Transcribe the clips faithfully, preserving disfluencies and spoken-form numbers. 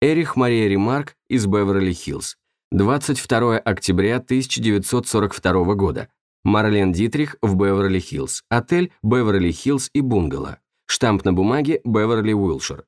Эрих Мария Ремарк из Беверли-Хиллз. двадцать второе октября тысяча девятьсот сорок второго года. Марлен Дитрих в Беверли-Хиллз. Отель Беверли-Хиллз и бунгало. Штамп на бумаге Беверли-Уилшир.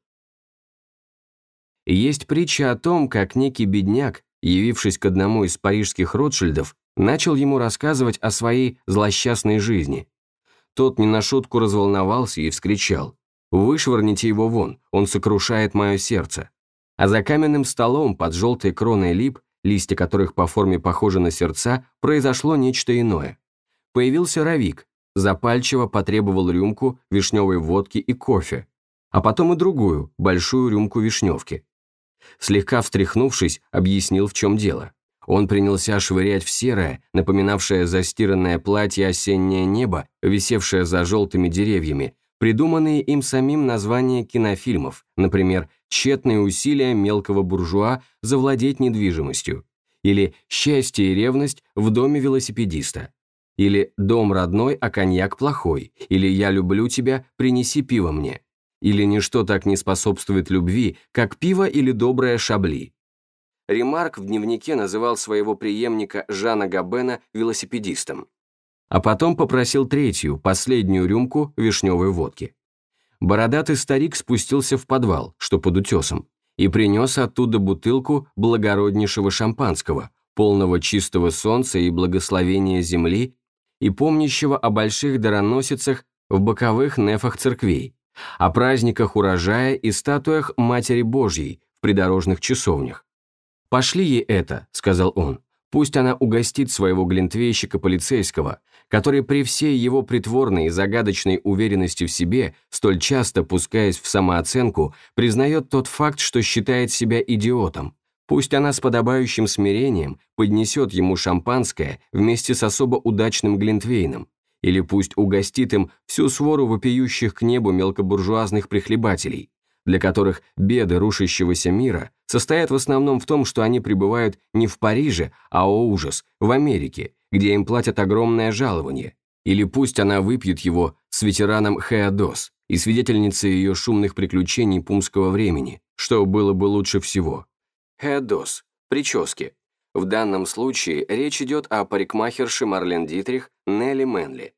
Есть притча о том, как некий бедняк, явившись к одному из парижских Ротшильдов, начал ему рассказывать о своей злосчастной жизни. Тот не на шутку разволновался и вскричал: «Вышвырните его вон, он сокрушает мое сердце». А за каменным столом под желтой кроной лип, листья которых по форме похожи на сердца, произошло нечто иное. Появился Равик, запальчиво потребовал рюмку вишневой водки и кофе, а потом и другую, большую рюмку вишневки. Слегка встряхнувшись, объяснил, в чем дело. Он принялся швырять в серое, напоминавшее застиранное платье осеннее небо, висевшее за желтыми деревьями, придуманные им самим названия кинофильмов, например, «Тщетные усилия мелкого буржуа завладеть недвижимостью», или «Счастье и ревность в доме велосипедиста», или «Дом родной, а коньяк плохой», или «Я люблю тебя, принеси пиво мне», или «Ничто так не способствует любви, как пиво или доброе шабли». Ремарк в дневнике называл своего преемника Жана Габена велосипедистом. А потом попросил третью, последнюю рюмку вишневой водки. Бородатый старик спустился в подвал, что под утесом, и принес оттуда бутылку благороднейшего шампанского, полного чистого солнца и благословения земли, и помнящего о больших дароносицах в боковых нефах церквей, о праздниках урожая и статуях Матери Божьей в придорожных часовнях. «Пошли ей это», — сказал он, — «пусть она угостит своего глинтвейщика полицейского, который при всей его притворной и загадочной уверенности в себе, столь часто пускаясь в самооценку, признает тот факт, что считает себя идиотом. Пусть она с подобающим смирением поднесет ему шампанское вместе с особо удачным глинтвейном, или пусть угостит им всю свору вопиющих к небу мелкобуржуазных прихлебателей, для которых беды рушащегося мира состоят в основном в том, что они пребывают не в Париже, а, о ужас, в Америке, где им платят огромное жалование. Или пусть она выпьет его с ветераном Хеодос и свидетельницей ее шумных приключений пумского времени, что было бы лучше всего. Хеодос. Прически. В данном случае речь идет о парикмахерше Марлен Дитрих Нелли Мэнли.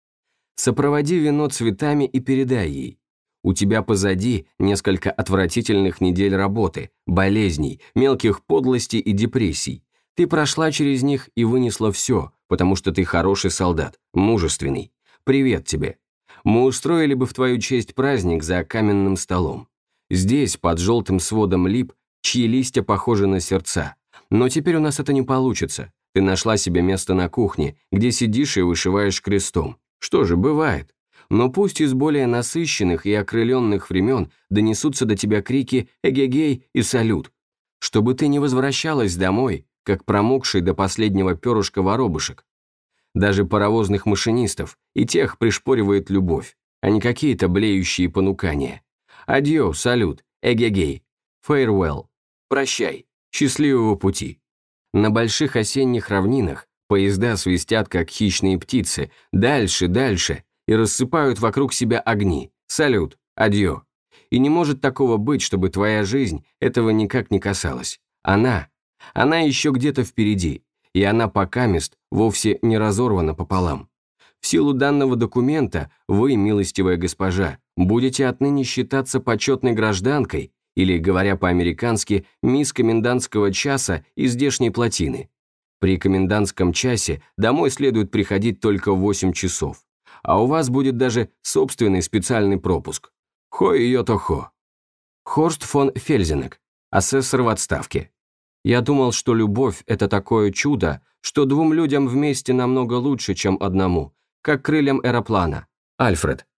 Сопроводи вино цветами и передай ей: у тебя позади несколько отвратительных недель работы, болезней, мелких подлостей и депрессий. Ты прошла через них и вынесла все, потому что ты хороший солдат, мужественный. Привет тебе. Мы устроили бы в твою честь праздник за каменным столом. Здесь, под желтым сводом лип, чьи листья похожи на сердца. Но теперь у нас это не получится. Ты нашла себе место на кухне, где сидишь и вышиваешь крестом. Что же, бывает. Но пусть из более насыщенных и окрыленных времен донесутся до тебя крики «эгегей» и «салют», чтобы ты не возвращалась домой, как промокший до последнего перышка воробушек. Даже паровозных машинистов и тех пришпоривает любовь, а не какие-то блеющие понукания. Адьё, салют, эгегей, farewell, прощай, счастливого пути. На больших осенних равнинах поезда свистят, как хищные птицы, дальше, дальше, и рассыпают вокруг себя огни. Салют, адьё. И не может такого быть, чтобы твоя жизнь этого никак не касалась. Она, она еще где-то впереди, и она покамест вовсе не разорвана пополам. В силу данного документа вы, милостивая госпожа, будете отныне считаться почетной гражданкой или, говоря по-американски, мисс комендантского часа из здешней плотины. При комендантском часе домой следует приходить только в восемь часов, а у вас будет даже собственный специальный пропуск. Хо ее то хо. Хорст фон Фельзенек, асессор в отставке. Я думал, что любовь – это такое чудо, что двум людям вместе намного лучше, чем одному, как крыльям аэроплана. Альфред.